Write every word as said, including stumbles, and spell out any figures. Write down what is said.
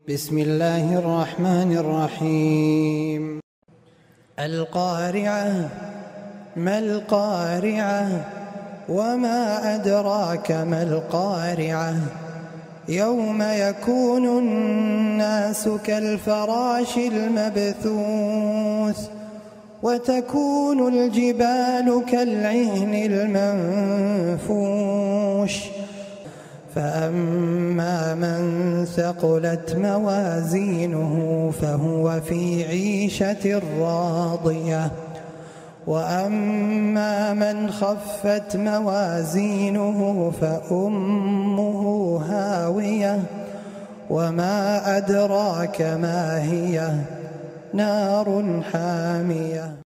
بسم الله الرحمن الرحيم. القارعة. ما القارعة؟ وما أدراك ما القارعة؟ يوم يكون الناس كالفراش المبثوث وتكون الجبال كالعهن المنفوش فأما من ثقلت موازينه فهو في عيشة راضية وأما من خفت موازينه فأمه هاوية وما أدراك ما هي نار حامية.